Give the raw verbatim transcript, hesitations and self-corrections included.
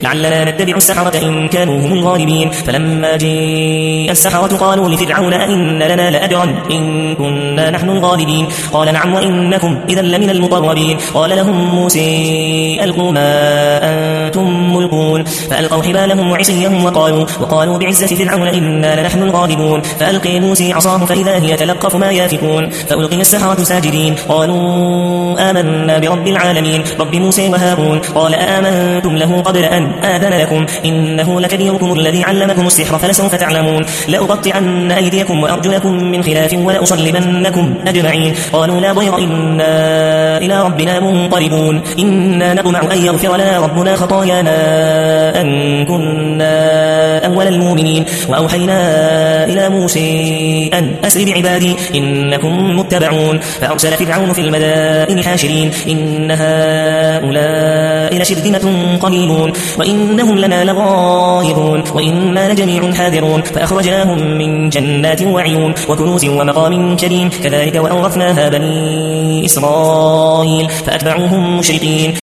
لعلنا نتبع السحرة إن كانوا هم الغالبين. فلما جاء السحرة قالوا لفرعون أئن لنا لأجرا إن كنا نحن الغالبين. قال نعم وإنكم إذا لمن المقربين. قال لهم موسى ألقوا ما أنتم ملقون. فألقوا حبالهم وعصيهم وقالوا, وقالوا بعزة فرعون إنا لنحن الغالبون. فألقي موسى عصاه فإذا هي تلقف ما يافكون. فألقي السحرة ساجدين قالوا آمنا برب العالمين رب موسى وهارون. قال آمنتم له قبل أن آذن لكم إنه لكبيركم الذي علمكم السحر فلسوف تعلمون. لأقطعن أيديكم وأرجلكم من خلاف ولأصلبنكم أجمعين. قالوا لا ضير إنا إلى ربنا منقلبون. إنا نطمع أن يغفر لنا ربنا خطايانا أن كنا أول المؤمنين. وأوحينا إلى موسى أن أسر بعبادي إنكم متبعون. فأرسل فرعون في المدائن حاشرين إن هؤلاء لشرذمة قليلون وإنهم لنا لغائظون وإنا لجميع حاذرون. فأخرجناهم من جنات وعيون وكنوز ومقام كريم. كذلك وأورثناها بني إسرائيل فأتبعوهم مشرقين.